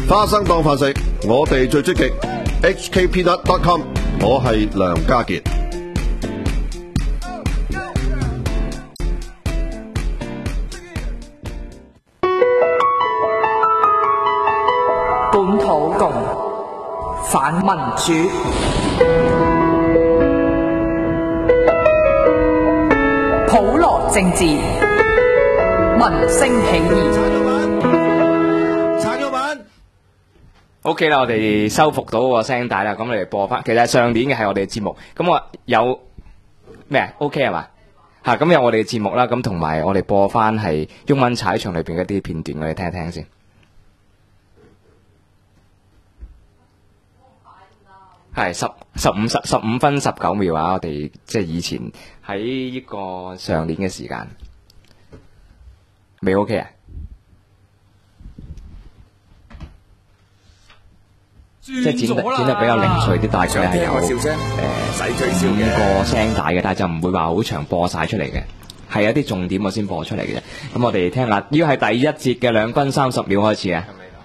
花生當飯食，我哋最積極。hkpeanut.com， 我係梁家傑。 本土共反民主，普羅政治，民聲起義。 OK 啦，我哋修復到個聲帶啦，咁我哋播翻。其實上年嘅係我哋嘅節目，咁我有咩啊 ？OK 係嘛？吓，咁有我哋嘅節目啦，咁同埋我哋播翻係毓民踩場裏邊嘅一啲片段，我哋聽一聽先。係15分19秒啊！我哋即係以前喺呢個上年嘅時間，未 OK 啊？即係剪得比較零碎啲，大概係有5個聲帶嘅，但係就唔會話好長播晒出嚟嘅，係有啲重點我先播出嚟嘅啫。咁我哋聽下，呢個係第一節嘅2分30秒開始啊！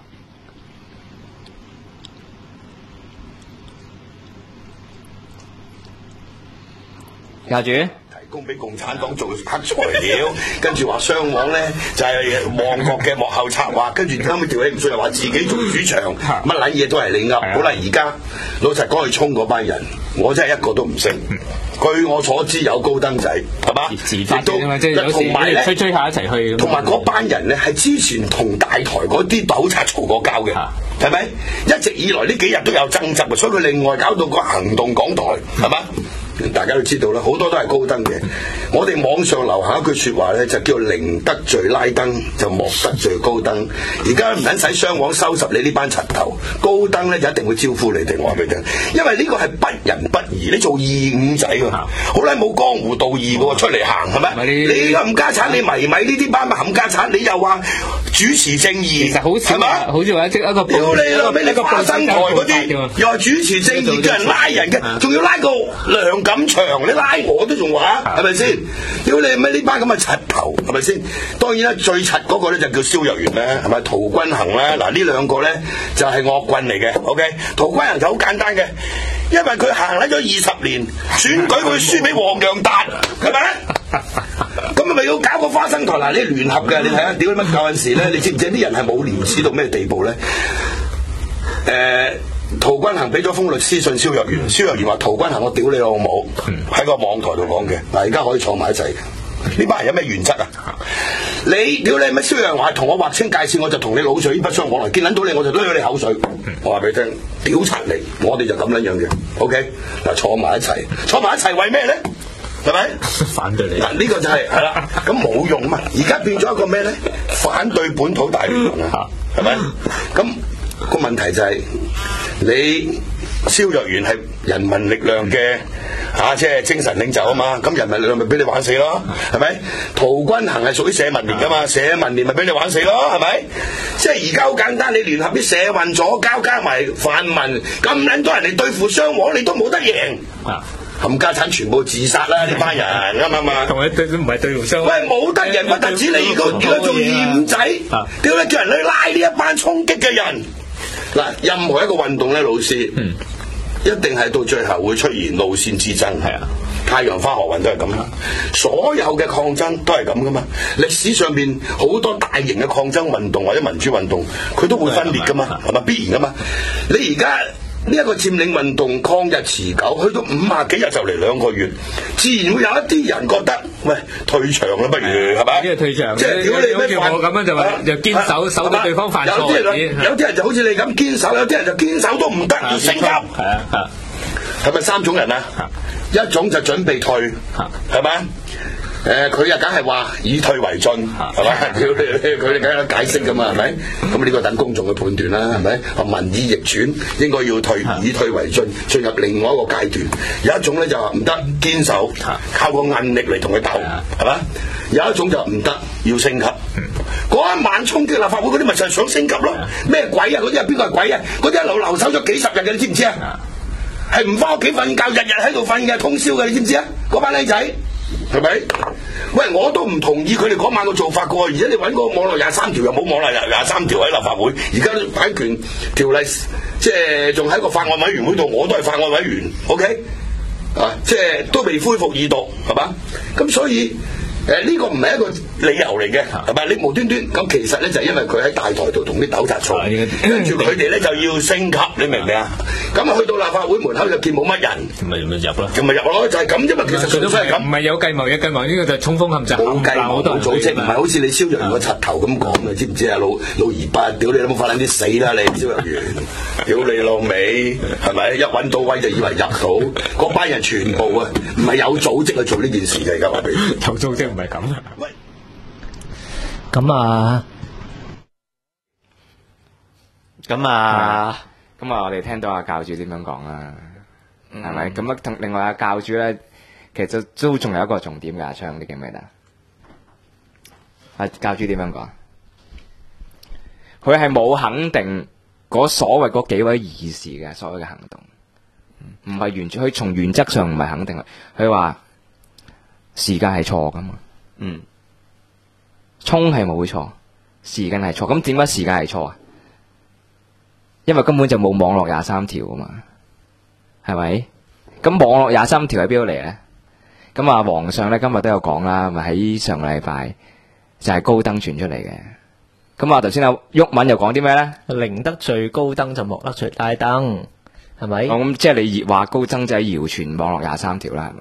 教主供俾共產黨做黑材料，跟住話雙黃咧就係旺角嘅幕後策劃，跟住後尾條氣唔順又話自己做主場，乜撚嘢都係你噏。好啦，而家老實講去衝嗰班人，我真係一個都唔識。據我所知有高登仔，係嘛？亦都同埋咧追下一齊去。同埋嗰班人咧係之前同大台嗰啲糾察嘈過交嘅，係咪？一直以來呢幾日都有爭執嘅，所以佢另外搞到個行動港台，係嘛？大家都知道啦，好多都係高登嘅。我哋網上流行一句説話咧，就叫寧得罪拉登，就莫得罪高登。而家唔撚使雙黃收拾你呢班柒頭，高登咧就一定會招呼你哋，我話俾你聽。因為呢個係不仁不義，你做二五仔喎，好啦冇江湖道義喎，出嚟行係咪？你冚家產，你迷呢啲班咪冚家產，你又話主持正義，其實好似係嘛？好似話一個屌你老味，你個花生台嗰啲又話主持正義，叫人拉人嘅，仲要拉個梁錦祥，你拉我都仲話係咪先？屌你咩呢班咁嘅柒頭係咪先？當然啦，最柒嗰個咧就叫蕭若元啦，係咪？陶君行啦，嗱呢兩個咧就係惡棍嚟嘅。OK， 陶君行就好簡單嘅，因為佢行咗20年，選舉佢輸俾黃洋達，係咪？咁咪要搞個花生台嗱？你聯合嘅，你睇下，屌你乜舊陣時咧？你知唔知啲人係冇廉恥到咩地步咧？陶君行俾咗封律師信蕭若元，蕭若元話陶君行我屌你老母，喺個網台度講嘅。嗱而家可以坐埋一齊嘅，呢班人有咩原則啊？你屌你乜蕭若元話同我劃清界線，我就同你老水不相往來，見撚到你我就濺咗你口水。我話俾你聽，屌柒你，我哋就咁撚樣嘅。OK， 嗱坐埋一齊，坐埋一齊為咩咧？係咪反對你？嗱呢個就係啦，咁冇用嘛。而家變咗一個咩咧？反對本土大聯盟啊，係咪？咁個問題就係你蕭若元係人民力量嘅即係精神領袖啊嘛，咁人民力量咪俾你玩死咯，係咪？陶君行係屬於社民連噶嘛，社民連咪俾你玩死咯，係咪？即係而家好簡單，你聯合啲社運左膠加埋泛民，咁撚多人嚟對付雙黃，你都冇得贏。冚家產全部自殺啦！呢班人啱唔啱啊？同佢對都唔係對互相。喂，冇得贏，不特止你而家做二五仔，屌你叫人去拉呢一班衝擊嘅人。嗱，任何一個運動咧，老師，一定係到最後會出現路線之爭。係啊，太陽花學運都係咁啦，所有嘅抗爭都係咁噶嘛。歷史上邊好多大型嘅抗爭運動或者民主運動，佢都會分裂噶嘛，係咪必然噶嘛？你而家呢一個佔領運動抗日持久，去到50幾日就嚟2個月，自然會有一啲人覺得，喂，退場啦，不如係咪？呢個退場，即係屌你咩？我咁樣就話就堅守，守到對方犯錯。有啲人就好似你咁堅守，有啲人就堅守都唔得，要升級。係咪3種人啊？一種就準備退，係咪？佢又梗係話以退為進，係咪？佢哋梗係解釋噶嘛，係咪？咁呢個等公眾去判斷啦，係咪？民意逆轉，應該要退，以退為進，進入另外一個階段。有一種咧就話唔得，堅守，靠個韌力嚟同佢鬥，係咪？有一種就唔得，要升級。嗰一晚衝擊立法會嗰啲咪就係想升級咯？咩鬼啊？嗰啲係邊個係鬼啊？嗰啲一路留守咗幾十日嘅，你知唔知啊？係唔翻屋企瞓覺，日日喺度瞓嘅，通宵嘅，你知唔知啊？嗰班僆仔係咪？ 喂，我都唔同意佢哋嗰晚嘅做法嘅喎，而且你揾個網絡23條又冇網絡23條喺立法會，而家版權條例即係仲喺個法案委員會度，我都係法案委員 ，OK？ 啊，即係都未恢復二讀，係嘛？咁所以。呢個唔係一個理由嚟嘅，係咪？你無端端咁，其實咧就係因為佢喺大台度同啲糾察嘈，跟住佢哋咧就要升級，你明唔明啊？咁啊去到立法會門口就見冇乜人， 咪入咯， 咁咪入咯，就係咁啫嘛。其實純粹係咁， 唔係有計謀嘅計謀，呢個就係衝鋒陷陣， 冇計謀冇組織，唔係好似你蕭若元個柒頭咁講嘅，知唔知啊？老二八，屌你有冇發撚啲死啦你蕭若元，屌你老味，係咪？一揾到位就以為入到，嗰班人全部啊，唔係有組織去做呢件事嘅，而家話俾你。 有組織唔係咁。 喂， 咁啊， 我哋聽到阿教主點樣講啦，係咪？咁啊，同另外阿教主咧，其實都仲有一個重點嘅，阿昌，你記唔記得？阿教主點樣講？佢係冇肯定嗰所謂嗰幾位議事嘅所謂嘅行動，唔係完全，佢從原則上唔係肯定，佢話時間係錯噶嘛。衝係冇錯，時間係錯。咁點解時間係錯啊？因為根本就冇網絡23條啊嘛，係咪？咁網絡23條喺邊度嚟咧？咁啊，皇上咧今日都有講啦，咪喺上個禮拜就係高登傳出嚟嘅。咁啊，頭先阿毓民又講啲咩咧？ 寧得罪高登就莫得罪大登，係咪？ 咁即係你話高登就係謠傳網絡23條啦，係咪？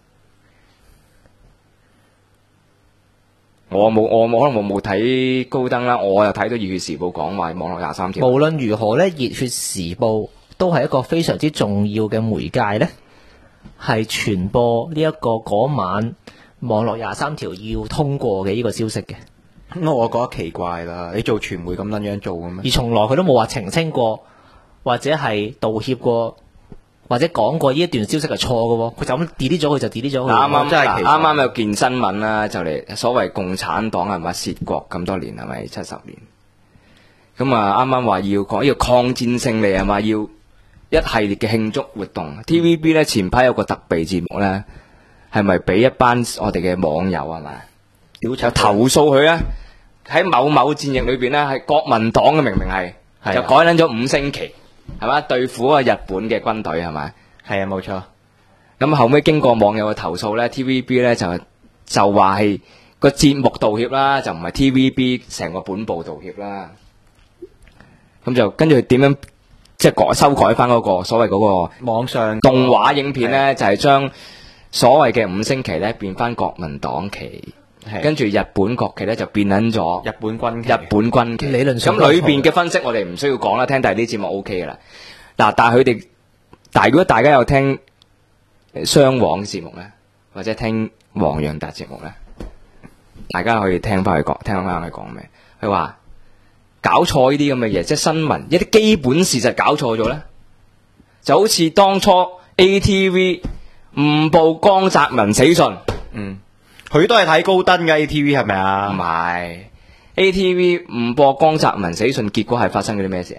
我冇可能我冇睇高登啦，我又睇到熱血時報講話網絡23條。 無論如何咧，熱血時報都係一個非常之重要嘅媒介咧，係傳播呢一個嗰晚網絡23條要通過嘅呢個消息嘅。 咁我覺得奇怪啦，你做傳媒咁撚樣做嘅咩？ 而從來佢都冇話澄清過，或者係道歉過，或者講過呢一段消息係錯嘅喎，佢就咁 delete 咗佢就 delete 咗佢。 啱有件新聞啦，就嚟所謂共產黨係咪竊國咁多年係咪70年？咁啊啱啱話要講要抗戰勝利係嘛，要一系列嘅慶祝活動。TVB 咧前排有個特備節目咧，係咪俾一班我哋嘅網友係咪？就投訴佢啊！喺某某戰役裏邊咧，係國民黨嘅明明係就改撚咗5星期。係嘛？對付啊日本嘅軍隊係咪？ 係啊，冇錯。 咁後尾經過網友嘅投訴咧 ，TVB 咧就話係個節目道歉啦，就唔係 TVB 成個本部道歉啦。咁就跟住點樣即係修改翻嗰個所謂嗰個網上動畫影片咧，就係將所謂嘅5星旗咧變翻國民黨旗。跟住日本國旗咧就變撚咗日本軍旗， 理論上咁裏邊嘅分析我哋唔需要講啦，聽第二啲節目 O K 噶啦。嗱，但係如果大家有聽雙簧節目咧，或者聽黃洋達節目咧，大家可以聽翻佢講咩？佢話搞錯呢啲咁嘅嘢，即係新聞一啲基本事實搞錯咗咧，就好似當初 ATV 誤報江澤民死訊， 佢都係睇高登嘅 ATV 係咪啊？ 唔係 ATV 誤播江澤民死訊，結果係發生咗啲咩事啊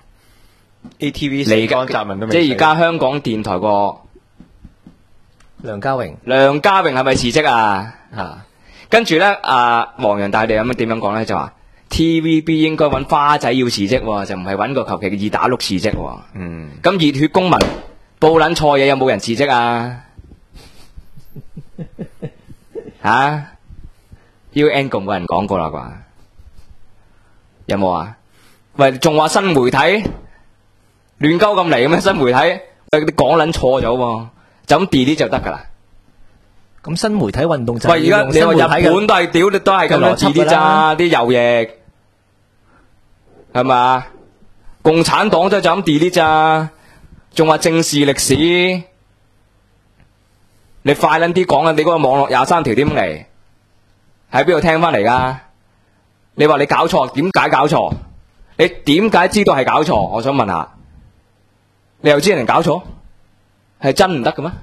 ？ATV 死江澤民都未死， 即係而家香港電台個梁家榮係咪辭職啊？跟住咧，黃洋大地咁點樣講咧？就話 TVB 應該揾花仔要辭職，就唔係揾個求其嘅二打六辭職。咁熱血公民報撚錯嘢，有冇人辭職啊？UN 共冇人講過啦啩？有冇啊？喂，仲話新媒體亂鳩咁嚟嘅咩？新媒體喂，你講撚錯咗喎，就咁 delete 就得噶啦。 咁新媒體運動就喂，而家你話日本都係屌，你都係咁樣 delete 咋？啲右翼係咪？共產黨都係就咁 delete 咋？仲話正視歷史？你快撚啲講啊！你嗰個網絡23條點嚟？喺邊度聽翻嚟噶？你話你搞錯，點解搞錯？你點解知道係搞錯？我想問下，你又知人搞錯，係真唔得嘅咩？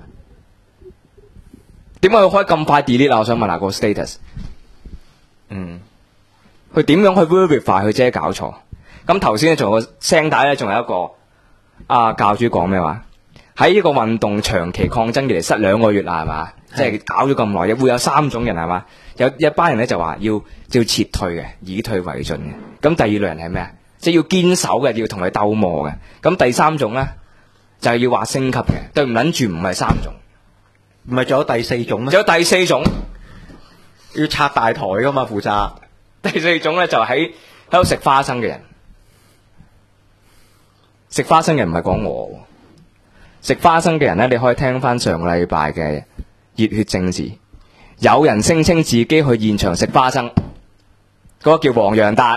點解佢可以咁快 delete 啊？我想問下個 status。佢點樣去 verify 佢自己搞錯？咁頭先仲有個聲帶咧，仲有一個教主講咩話？ 喺呢個運動長期抗爭以嚟失2個月啦，係嘛？即係搞咗咁耐，會有3種人係嘛？有一班人咧就話要撤退嘅，以退為進嘅。咁第2類人係咩啊？即係要堅守嘅，要同佢鬥磨嘅。咁第3種咧就係要話升級嘅。對唔撚住唔係3種， 唔係仲有第4種咩？ 仲有第4種要拆大台噶嘛，負責。 第4種咧就喺度食花生嘅人。食花生嘅人唔係講我喎，食花生嘅人咧，你可以聽翻上個禮拜嘅熱血政治，有人聲稱自己去現場食花生，嗰個叫黃洋達。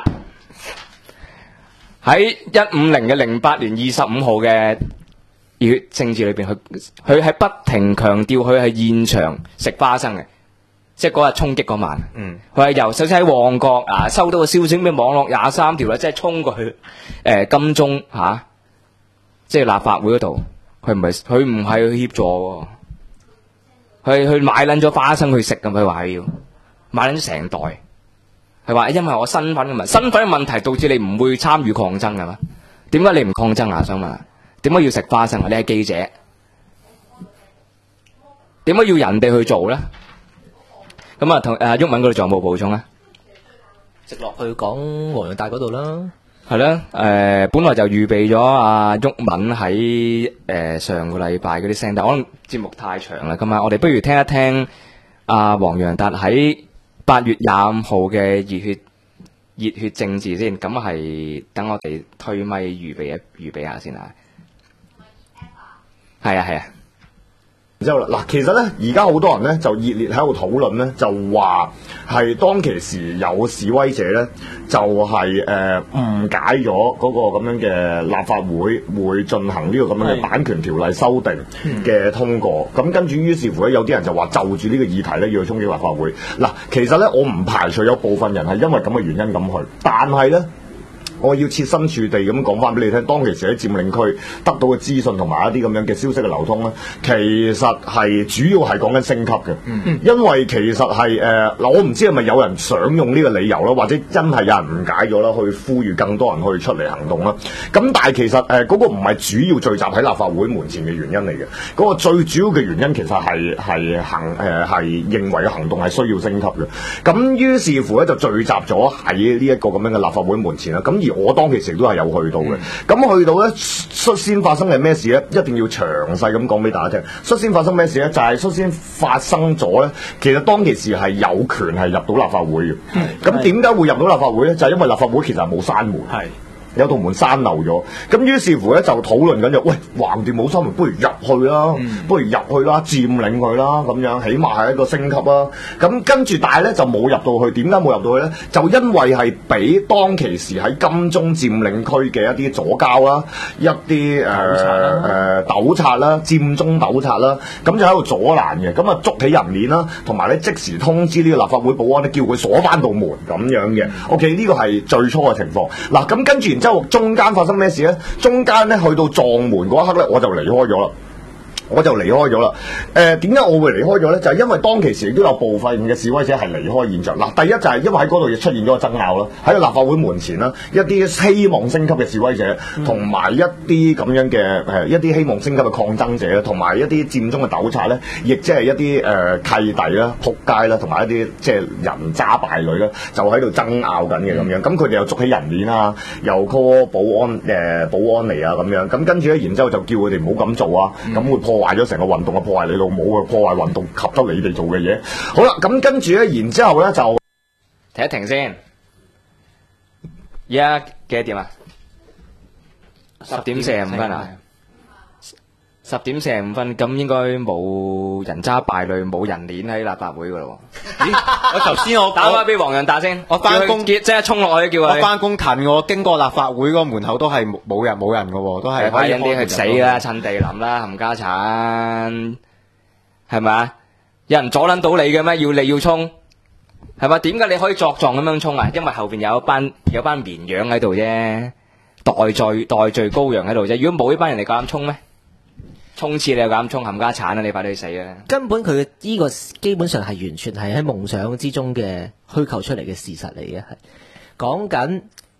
喺150嘅08年25號嘅熱血政治裏邊，佢係不停強調佢係現場食花生嘅，即係嗰日衝擊嗰晚。佢係由首先喺旺角收到個消息，咩網絡23條啦，即係衝過去金鐘即係立法會嗰度，佢唔係去協助喎，去買撚咗花生去食咁，佢話係要買撚咗成袋，係話因為我身份嘅問題導致你唔會參與抗爭㗎嘛？點解你唔抗爭啊？想問點解要食花生啊？你係記者，點解要人哋去做咧？咁啊，同毓民嗰度仲有冇補充咧？ 直落去講黃洋達嗰度啦。 係啦，本來就預備咗阿毓民喺上個禮拜嗰啲聲，但可能節目太長啦，今晚我哋不如聽一聽阿黃洋達喺8月25號嘅熱血政治先，咁係等我哋推咪預備下先啊。係啊。 之後啦，嗱，其實咧，而家好多人咧就熱烈喺度討論咧，就話係當其時有示威者咧，就係誤解咗嗰個咁樣嘅立法會進行呢個咁樣嘅版權條例修訂嘅通過，咁跟住於是乎咧，有啲人就話就住呢個議題咧要去衝擊立法會。嗱，其實咧我唔排除有部分人係因為咁嘅原因咁去，但係咧，我要設身處地咁講翻俾你聽，當其時喺佔領區得到嘅資訊同埋一啲咁樣嘅消息嘅流通咧，其實係主要係講緊升級嘅。因為其實係我唔知係咪有人想用呢個理由啦，或者真係有人誤解咗啦，去呼籲更多人去出嚟行動啦。咁但係其實嗰個唔係主要聚集喺立法會門前嘅原因嚟嘅，嗰個最主要嘅原因其實係認為嘅行動係需要升級嘅。咁於是乎咧就聚集咗喺呢一個咁樣嘅立法會門前啦。咁而我當其時都係有去到嘅，咁去到咧率先發生係咩事咧？一定要詳細咁講俾大家聽。率先發生咩事咧？就係率先發生咗咧。其實當其時係有權係入到立法會嘅。咁點解會入到立法會咧？就係因為立法會其實冇閂門。有道門閂漏咗，咁於是乎咧就討論緊喂，橫掂冇閂門，不如入去啦，佔領佢啦，咁樣起碼係一個升級啦。咁跟住，但係咧就冇入到去。點解冇入到去咧？就因為係俾當其時喺金鐘佔領區嘅一啲左膠啦，一啲糾察啦，佔中糾察啦，咁就喺度阻攔嘅。咁啊捉起人鏈啦，同埋咧即時通知呢個立法會保安咧，叫佢鎖翻道門咁樣嘅。OK， 呢個係最初嘅情況。嗱，咁跟住然之後中間發生咩事咧？中間咧去到撞門嗰一刻咧，我就離開咗啦。點解我會離開咗咧？就係因為當其時亦都有部分嘅示威者係離開現場。嗱，第一就係因為喺嗰度亦出現咗個爭拗啦，喺個立法會門前啦，一啲希望升級嘅示威者，同埋一啲咁樣嘅一啲希望升級嘅抗爭者，同埋一啲佔中嘅糾察咧，亦即係一啲契弟啦、仆街啦，同埋一啲即係人渣敗類啦，就喺度爭拗緊嘅咁樣。咁佢哋又捉起人鏈啊，又 call 保安嚟啊咁樣。咁跟住咧，然之後就叫佢哋唔好咁做啊，咁會破壞咗成個運動，破壞你老母嘅，破壞運動及得你哋做嘅嘢。好啦，咁跟住咧，然之後咧就停一停先。而家幾多點啊？10:45啊！10點45分，咁應該冇人渣敗類，冇人鏈喺立法會噶咯。 咦？我頭先我打返俾黃洋達先， 我翻工即刻衝落去叫佢。 我翻工近我經過立法會嗰個門口都係冇人噶喎，都係快啲啲去死啦，趁地淋啦，冚家鏟，係咪啊？有人阻撚到你嘅咩？要你要衝，係咪？點解你可以作狀咁樣衝啊？因為後邊有班綿羊喺度啫，代罪羔羊喺度啫。如果冇呢班人，你夠膽衝咩？衝刺你又敢衝冚家鏟啊！你快啲去死啊！ 根本佢呢個基本上係完全係喺夢想之中嘅虛構出嚟嘅事實嚟嘅，係講緊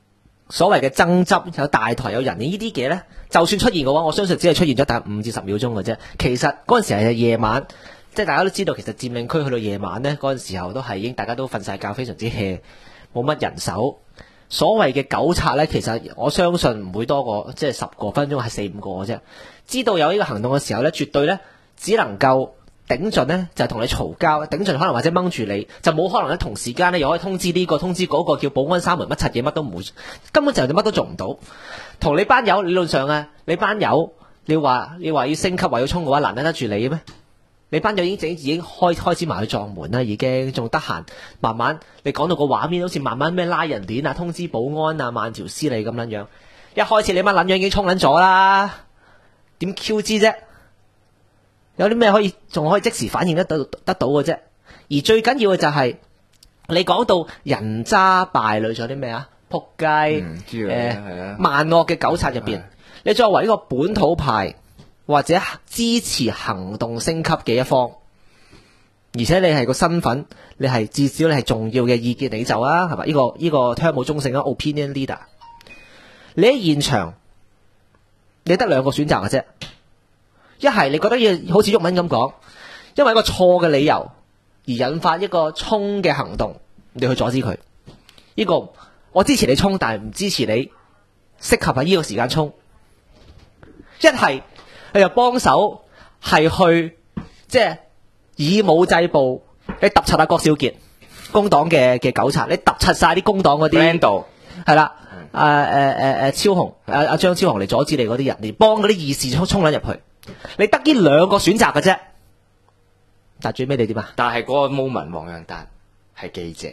所謂嘅爭執，有大台有人呢啲嘢呢，就算出現嘅話，我相信只係出現咗大概5至10秒鐘嘅啫。其實嗰陣時係夜晚，即係大家都知道，其實佔領區去到夜晚呢，嗰陣時候都係已經大家都瞓晒覺，非常之 hea，冇乜人手。所謂嘅糾察呢，其實我相信唔會多過即係10個分鐘，係4、5個嘅啫。知道有呢個行動嘅時候呢，絕對呢，只能夠頂盡呢，就係同你嘈交，頂盡可能或者掹住你，就冇可能喺同時間呢，又可以通知呢個通知嗰個，叫保安閂門乜柒嘢乜都唔會，根本就乜都做唔到。同你班友理論上啊，你班友你話要升級話要衝嘅話，難得住你咩？你班友已經開始埋去撞門啦，已經仲得閒慢慢你講到個畫面，好似慢慢咩拉人鏈啊、通知保安啊、慢條斯理咁樣樣。一開始你班撚樣已經衝撚咗啦，點 Q 知啫？有啲咩仲可以即時反應得到嘅啫？而最緊要嘅就係、你講到人渣敗類咗啲咩啊？仆街萬惡嘅糾察入邊，你作為一個本土派或者支持行動升級嘅一方，而且你係個身份，你係至少你係重要嘅意見領袖啊，係咪？呢個 term 冇中性啊 ，opinion leader。你喺現場，你得2個選擇嘅啫。一係你覺得要好似毓民咁講，因為一個錯嘅理由而引發一個衝嘅行動，你去阻止佢。呢個我支持你衝，但係唔支持你適合喺呢個時間衝。一係你就幫手係去即係以武制暴，你揼柒下郭少傑工黨嘅糾察，你揼柒晒啲工黨嗰啲係啦，超雄張超雄嚟阻止你嗰啲人，嚟幫嗰啲義士衝撚入去。你得呢2個選擇嘅啫，但最尾你點啊？ 但係嗰個 moment， 黃洋達係記者，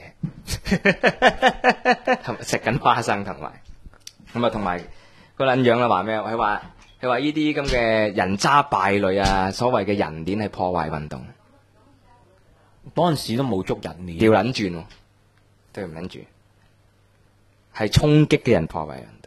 食緊花生同埋咁啊，同埋個撚樣啦，話咩？佢話呢啲咁嘅人渣敗類啊，所謂嘅人鏈係破壞運動。 嗰陣時都冇捉人鏈， 調撚轉喎，對唔撚住，係衝擊嘅人破壞運動。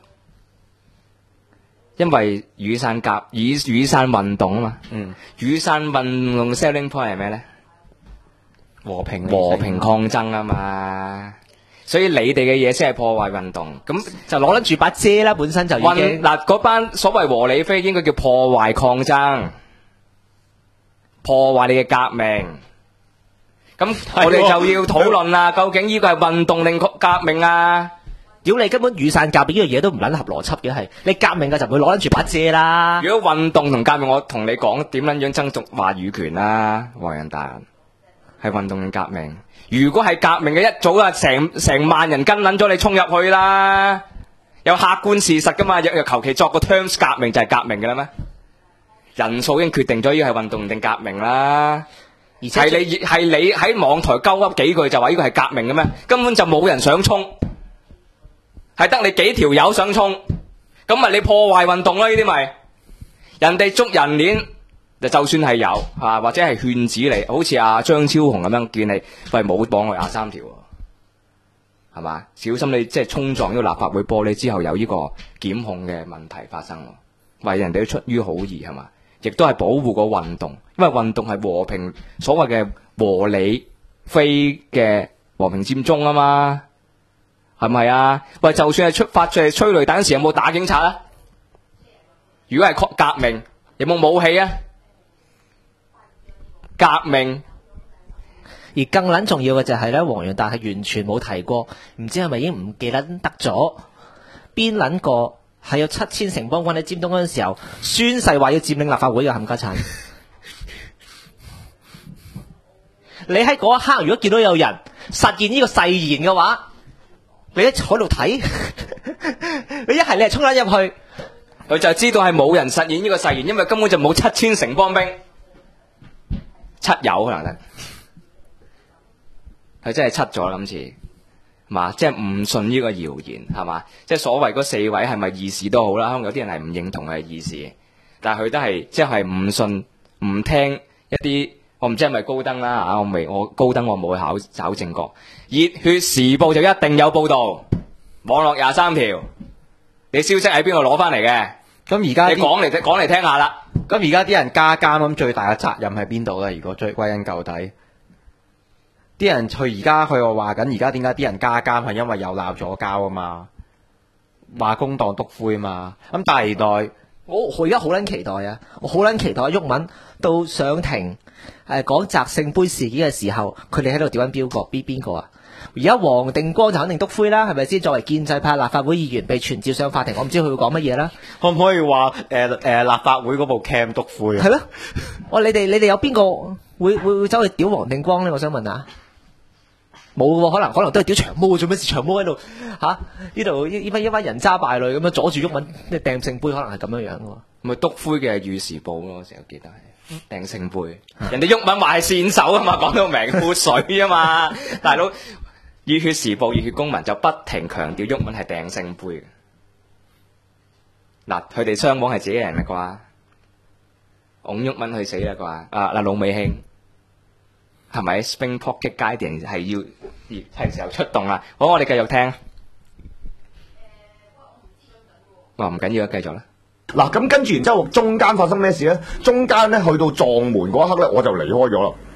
因為雨傘運動啊嘛，雨傘運動 selling point 係咩咧？和平抗爭啊嘛，所以你哋嘅嘢先係破壞運動，咁就攞得住把遮啦，本身就已經嗱嗰班所謂和理非應該叫破壞抗爭，破壞你嘅革命。咁我哋就要討論啦，究竟呢個係運動定革命啊？ 屌你根本雨傘革命呢樣嘢都唔撚合邏輯嘅，係你革命嘅就唔會攞得住把遮啦。 如果運動同革命，我同你講點撚樣爭奪話語權啦，黃洋達係運動定革命？如果係革命嘅一早啊，成萬人跟撚咗你衝入去啦，有客觀事實噶嘛？又求其作個 terms 革命就係革命嘅啦咩？人數已經決定咗呢個係運動定革命啦。而且係你喺網台鳩噏幾句就話呢個係革命嘅咩？根本就冇人想衝。係得你幾條友想衝，咁咪你破壞運動啦？呢啲咪人哋捉人鏈，就算係有或者係勸止你，好似阿張超雄咁樣見你，喂冇綁我23條，係嘛？小心你即係衝撞呢個立法會玻璃之後有呢個檢控嘅問題發生，為人哋都出於好意係嘛？亦都係保護個運動，因為運動係和平，所謂嘅和理非嘅和平佔中啊嘛。係咪啊？喂，就算係發出嚟催淚彈嗰時，有冇打警察啊？如果係革命，有冇武器啊？革命， 而更撚重要嘅就係咧，黃洋達係完全冇提過，唔知係咪已經唔記得咗邊撚個係有7000城邦軍喺尖東嗰陣時候宣誓話要佔領立法會嘅冚家鏟。你喺嗰一刻如果見到有人實現呢個誓言嘅話，你一坐喺度睇，你一係你係衝撚入去， 佢就知道係冇人實現呢個誓言，因為根本就冇7000城邦兵，7有可能得，佢真係7咗啦今次，嘛，即係唔信呢個謠言係嘛，即係所謂嗰4位係咪義士都好啦，可能有啲人係唔認同佢係義士，但係佢都係即係唔信唔聽一啲。我唔知係咪高登啦，我高登我冇去找正確。熱血時報就一定有報道，網絡23條，你消息喺邊度攞翻嚟嘅？ 咁而家你講嚟聽下啦。 咁而家啲人加監，咁最大嘅責任喺邊度咧？如果追歸根究底，啲人佢而家佢話緊，而家點解啲人加監係因為有鬧咗交啊嘛？ 話公當督灰嘛。咁第二代我而家好撚期待啊！我好撚期待毓民到上庭講擲聖杯事件嘅時候，佢哋喺度屌緊邊個啊？而家黃定光就肯定督灰啦，係咪先？作為建制派立法會議員被傳召上法庭，我唔知佢會講乜嘢啦。 可唔可以話立法會嗰部 cam 督灰啊？ 係咯，你哋有邊個會走去屌黃定光咧？我想問下。冇喎，可能都係屌長毛，做咩事長毛喺度嚇？呢度一班人渣敗類咁樣阻住毓民掟聖杯，可能係咁樣樣喎。 咪督灰嘅係《與時報》咯，我成日記得係掟聖杯。人哋毓民話係線手啊嘛，講到明潑水啊嘛，大佬《熱血時報》《熱血公民》就不停強調毓民係掟聖杯嘅。嗱，佢哋雙方係自己人啦啩，拱毓民去死啦啩。老美興。係咪 Spring Pocket Guardian 係時候出動啦？好，我哋繼續聽。唔緊要，繼續啦。 嗱，咁跟住然之後，中間發生咩事咧？中間咧去到撞門嗰一刻咧，我就離開咗啦。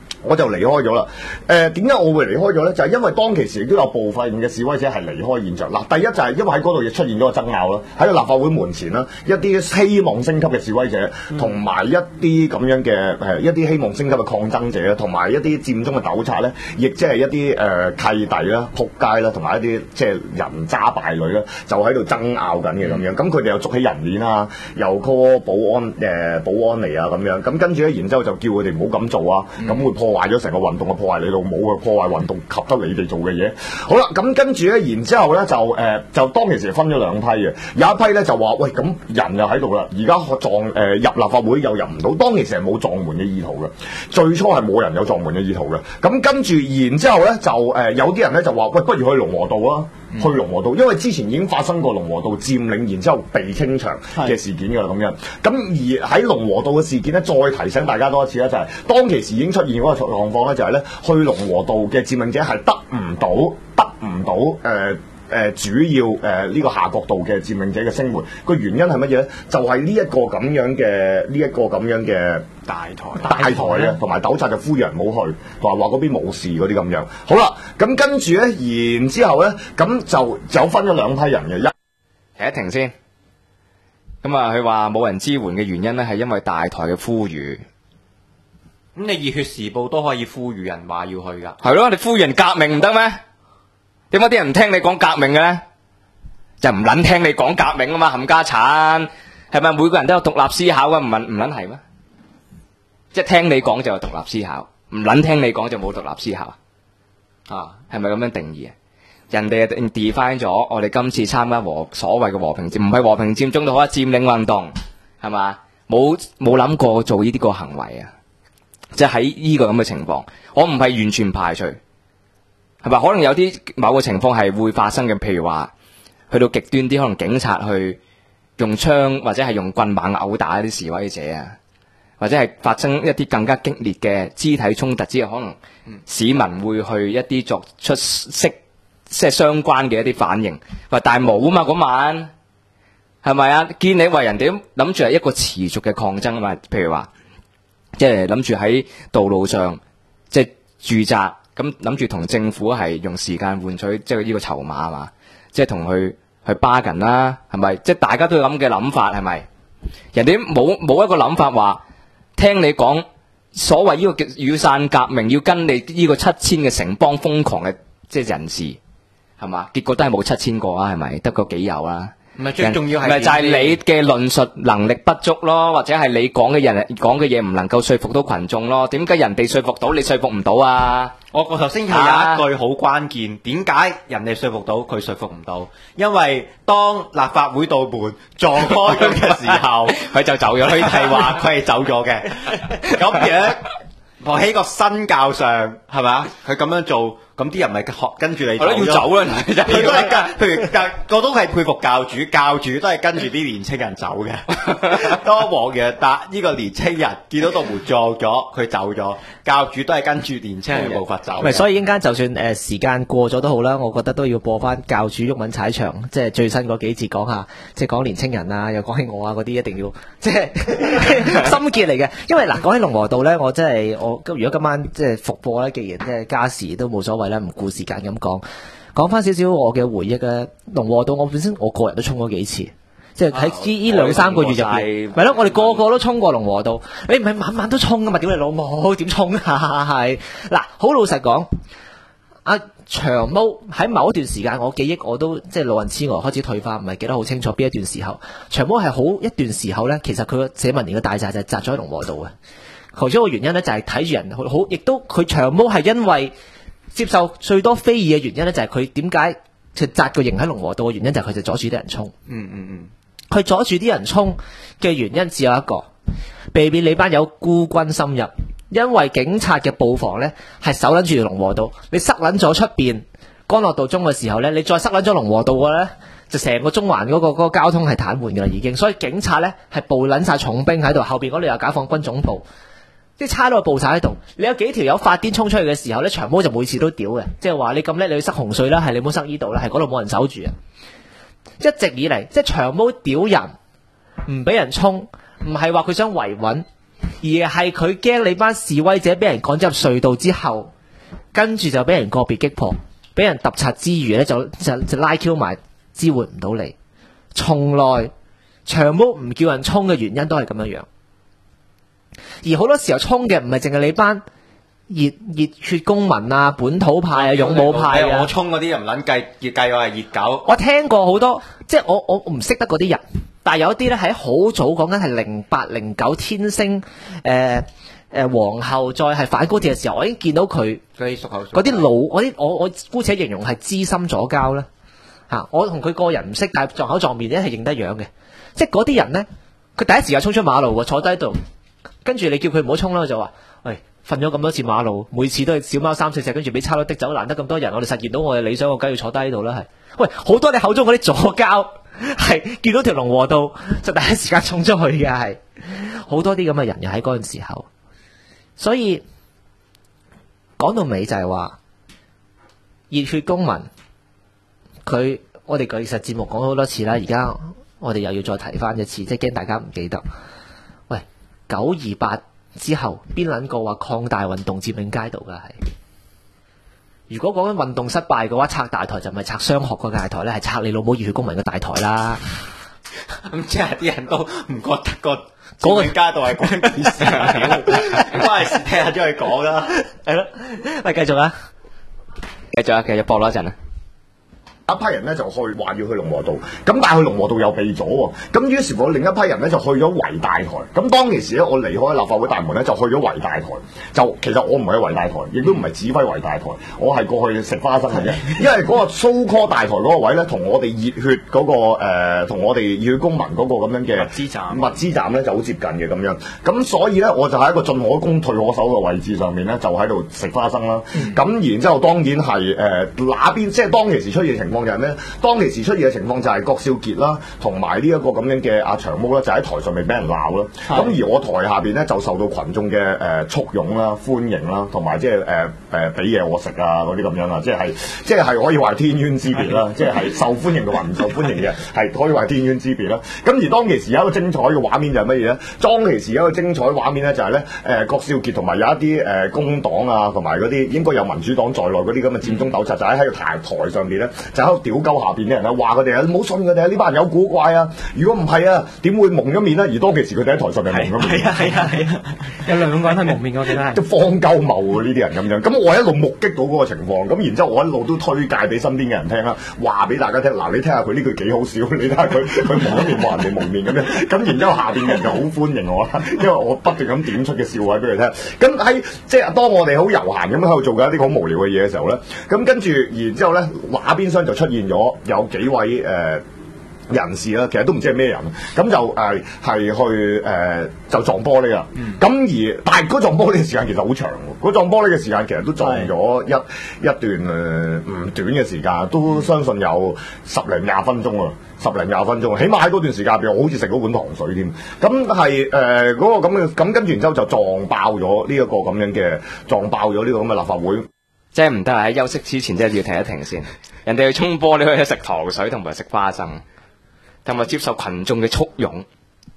點解我會離開咗咧？就係因為當其時亦都有部分嘅示威者係離開現場。嗱，第一就係因為喺嗰度亦出現咗個爭拗啦，喺個立法會門前啦，一啲希望升級嘅示威者，同埋一啲咁樣嘅一啲希望升級嘅抗爭者，同埋一啲佔中嘅糾察咧，亦即係一啲契弟啦、仆街啦，同埋一啲即係人渣敗類啦，就喺度爭拗緊嘅咁樣。咁佢哋又捉起人鏈啊，又 call 保安嚟啊咁樣。咁跟住咧，然之後就叫佢哋唔好咁做啊，咁會破壞咗成個運動嘅，破壞你老母嘅，破壞運動及得你哋做嘅嘢。好啦，咁跟住咧，然之後咧就當其時分咗兩批嘅，有一批咧就話喂，咁人又喺度啦，而家入立法會又入唔到，當其時係冇撞門嘅意圖嘅，最初係冇人有撞門嘅意圖嘅。咁跟住然之後咧就有啲人咧就話喂，不如去龍和道啊。去龍和道，因為之前已經發生過龍和道佔領，然之後被清場嘅事件㗎啦，咁樣。咁而喺龍和道嘅事件咧，再提醒大家多一次咧，就係當其時已經出現嗰個狀況咧，就係咧去龍和道嘅佔領者係得唔到主要呢個夏慤道嘅佔領者嘅聲援。個原因係乜嘢咧？就係呢一個咁樣嘅大台嘅，同埋糾察就呼籲人唔好去，同埋話嗰邊冇事嗰啲咁樣。好啦，咁跟住咧，然之後咧，咁就分咗兩批人嘅。 停一停先。咁佢話冇人支援嘅原因咧，係因為大台嘅呼籲。 咁你熱血時報都可以呼籲人話要去㗎。 係咯，你呼籲人革命唔得咩？點解啲人唔聽你講革命嘅咧？就唔撚聽你講革命啊嘛，冚家鏟，係咪每個人都有獨立思考嘅？唔撚係咩？即係聽你講就有獨立思考，唔撚聽你講就冇獨立思考啊？係咪咁樣定義啊？人哋係 define 咗我哋今次參加所謂嘅和平佔，唔係和平佔中都好啊，佔領運動係嘛？冇諗過做呢啲個行為啊！即係喺呢個咁嘅情況，我唔係完全排除。係咪可能有啲某個情況係會發生嘅？譬如話去到極端啲，可能警察去用槍或者係用棍猛毆打一啲示威者啊，或者係發生一啲更加激烈嘅肢體衝突之後，可能市民會去一啲作出即係相關嘅一啲反應。喂，但係冇啊嘛，嗰晚係咪啊？見你話人哋諗住係一個持續嘅抗爭啊嘛，譬如話即係諗住喺道路上即係駐紮。咁諗住同政府係用時間換取即係呢個籌碼係嘛？即係同佢去 bargain 啦，係咪？即係大家都有咁嘅諗法係咪？人哋冇一個諗法話聽你講所謂呢個雨傘革命要跟你呢個7000嘅城邦瘋狂嘅即係人士係嘛？結果都係冇7000個啊，係咪？得個幾有啊？ 唔係最重要係咪就係你嘅論述能力不足咯，或者係你講嘅嘢唔能夠說服到群眾咯？點解人哋說服到你說服唔到啊？ 我頭先係有一句好關鍵，點解人哋說服到佢說服唔到？因為當立法會道門撞開咗嘅時候， 佢就走咗。 佢係話佢係走咗嘅。咁樣我喺個身教上係咪？佢咁樣做。咁啲人咪跟住你走要走啦， 佢都係譬如我都係佩服教主都係跟住啲年青人走嘅。當黃洋達呢個年青人見到道門撞咗，佢走咗，教主都係跟住年青人嘅步伐走。 所以應間就算時間過咗都好啦，我覺得都要播翻教主毓民踩場，即係最新嗰幾節講下，即係講年青人啊，又講起我啊嗰啲，一定要即係心結嚟嘅。因為嗱，講起龍和道咧，我如果今晚即係復播咧，既然即係加時都冇所謂啦，唔顧時間咁講。 講翻少少我嘅回憶嘅龍和道，我本身我個人都衝過幾次。即係喺呢2-3個月入邊，係咯，我哋個個都衝過龍和道。你唔係晚晚都衝噶嘛？屌你老母，點衝啊？係嗱，好老實講，阿長毛喺某一段時間，我記憶我都即係老人痴呆開始退化，唔係記得好清楚邊一段時候。長毛係好一段時候咧，其實佢個社民連嘅大寨就係擲咗喺龍和道嘅。其中一個原因咧就係睇住人好，亦都佢長毛係因為接受最多非議嘅原因咧，就係佢點解佢擲個營喺龍和道嘅原因就係佢就阻住啲人衝。佢阻住啲人衝嘅原因只有一個，避免你班友孤軍深入，因為警察嘅布防呢係守撚住龍和道，你塞撚咗出邊干諾道中嘅時候呢，你再塞撚咗龍和道嘅呢，就成個中環嗰個交通係癱瘓㗎啦已經，所以警察呢係布撚晒重兵喺度，後邊嗰度有解放軍總部，啲差佬布晒喺度，你有幾條友發癲衝出去嘅時候呢，長毛就每次都屌嘅，即係話你咁叻，你去塞紅隧啦，係你唔好塞呢度啦，係嗰度冇人守住啊！一直以嚟，即係長毛屌人，唔俾人衝，唔係話佢想維穩，而係佢驚你班示威者俾人趕咗入隧道之後，跟住就俾人個別擊破，俾人揼柒之餘呢，就拉 Q 埋，支援唔到你。從來長毛唔叫人衝嘅原因都係咁樣樣，而好多時候衝嘅唔係淨係你班熱血公民啊、本土派啊、勇武派啊， 我衝嗰啲又唔撚計我係熱狗。 我聽過好多，即係我唔識得嗰啲人，但係有一啲咧喺好早講緊係08、09天星皇后再係反高鐵嘅時候，我已經見到佢嗰啲老我姑且形容係資深左膠啦嚇。我同佢個人唔識，但係撞口撞面咧係認得樣嘅。即係嗰啲人咧，佢第一時間衝出馬路喎，坐低喺度，跟住你叫佢唔好衝啦，佢就話：喂，瞓咗咁多次馬路，每次都係小貓3-4隻，跟住俾差佬的走，難得咁多人，我哋實現到我嘅理想，我梗要坐低喺度啦。係，喂，好多你口中嗰啲左膠係見到條龍和道就第一時間衝出去嘅，係好多啲咁嘅人又喺嗰陣時候。所以講到尾就係話熱血公民，我哋其實節目講咗好多次啦，而家我哋又要再提翻一次，即係驚大家唔記得。喂，928之後邊撚個話擴大運動佔領街道㗎係？如果講緊運動失敗嘅話，拆大台就唔係拆雙學個大台咧，係拆你老母熱血公民嘅大台啦。 咁即係啲人都唔覺得個佔領街道係關件事，關事聽下咗佢講啦。 係咯，喂，繼續啊， 繼續播多一陣啊。 一批人咧就去話要去龍和道，咁但係去龍和道又避咗喎，咁於是乎另一批人咧就去咗圍大台。咁當其時咧，我離開立法會大門咧就去咗圍大台。就其實我唔係去圍大台，亦都唔係指揮圍大台，我係過去食花生嘅啫。因為嗰個 so call 大台嗰個位咧，同我哋熱血嗰個同我哋熱血公民嗰個咁樣嘅物資站咧就好接近嘅咁樣。咁所以咧，我就喺一個進可攻退可守嘅位置上面咧，就喺度食花生啦。咁然之後當然係那邊即係當其時出現情況就係咩？當其時出現嘅情況就係郭少傑啦，同埋呢一個咁樣嘅阿長毛啦，就喺台上面俾人鬧啦。咁而我台下邊咧就受到群眾嘅簇擁啦、歡迎啦，同埋即係俾嘢我食啊嗰啲咁樣啊，即係可以話天淵之別啦，即係受歡迎同埋唔受歡迎嘅係可以話天淵之別啦。咁而當其時有一個精彩嘅畫面就係乜嘢咧？當其時有一個精彩畫面咧就係咧郭少傑同埋有一啲工黨啊，同埋嗰啲應該有民主黨在內嗰啲咁嘅佔中鬥賊，就喺個台上邊咧就喺度屌鳩下邊啲人啦，話佢哋啊，唔好信佢哋啊，呢班人有古怪啊！如果唔係啊，點會蒙咗面咧？而當其時佢哋喺台上面蒙咗面， 係啊，有兩個人係蒙面，我記得係。 都荒鳩謬呢啲人咁樣。咁我一路目擊到嗰個情況，咁然之後我一路都推介俾身邊嘅人聽啦，話俾大家聽。嗱，你聽下佢呢句幾好笑，你睇下佢蒙咗面，話人哋蒙面咁樣。咁然之後下邊嘅人就好歡迎我啦，因為我不斷咁點出嘅笑話俾佢聽。咁喺即係當我哋好悠閒咁喺度做緊一啲好無聊嘅嘢嘅時候咧，咁跟住然之後咧，畫邊廂就出現咗有幾位人士啦，其實都唔知係咩人，咁就係去就撞玻璃啦。咁但係嗰撞玻璃嘅時間其實好長喎，嗰撞玻璃嘅時間其實都撞咗一段唔短嘅時間，都相信有10零20分鐘啊，10零20分鐘，起碼喺嗰段時間入邊，我好似食咗碗糖水添。咁係嗰個咁嘅，咁跟住然之後就撞爆咗呢一個咁樣嘅，撞爆咗呢個咁嘅立法會。 即係唔得啊！喺休息之前，即係要停一停先。人哋去沖波，你可以去食糖水同埋食花生，同埋接受群眾嘅簇擁。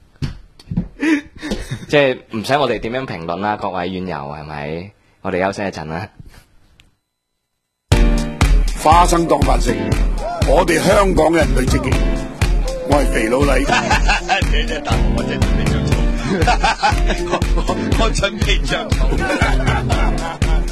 即係唔使我哋點樣評論啦，各位院友係咪？我哋休息一陣啦。 花生當飯食，我哋香港人最積極。我係肥佬黎。 你真係大我真係準備着草，我準備着草。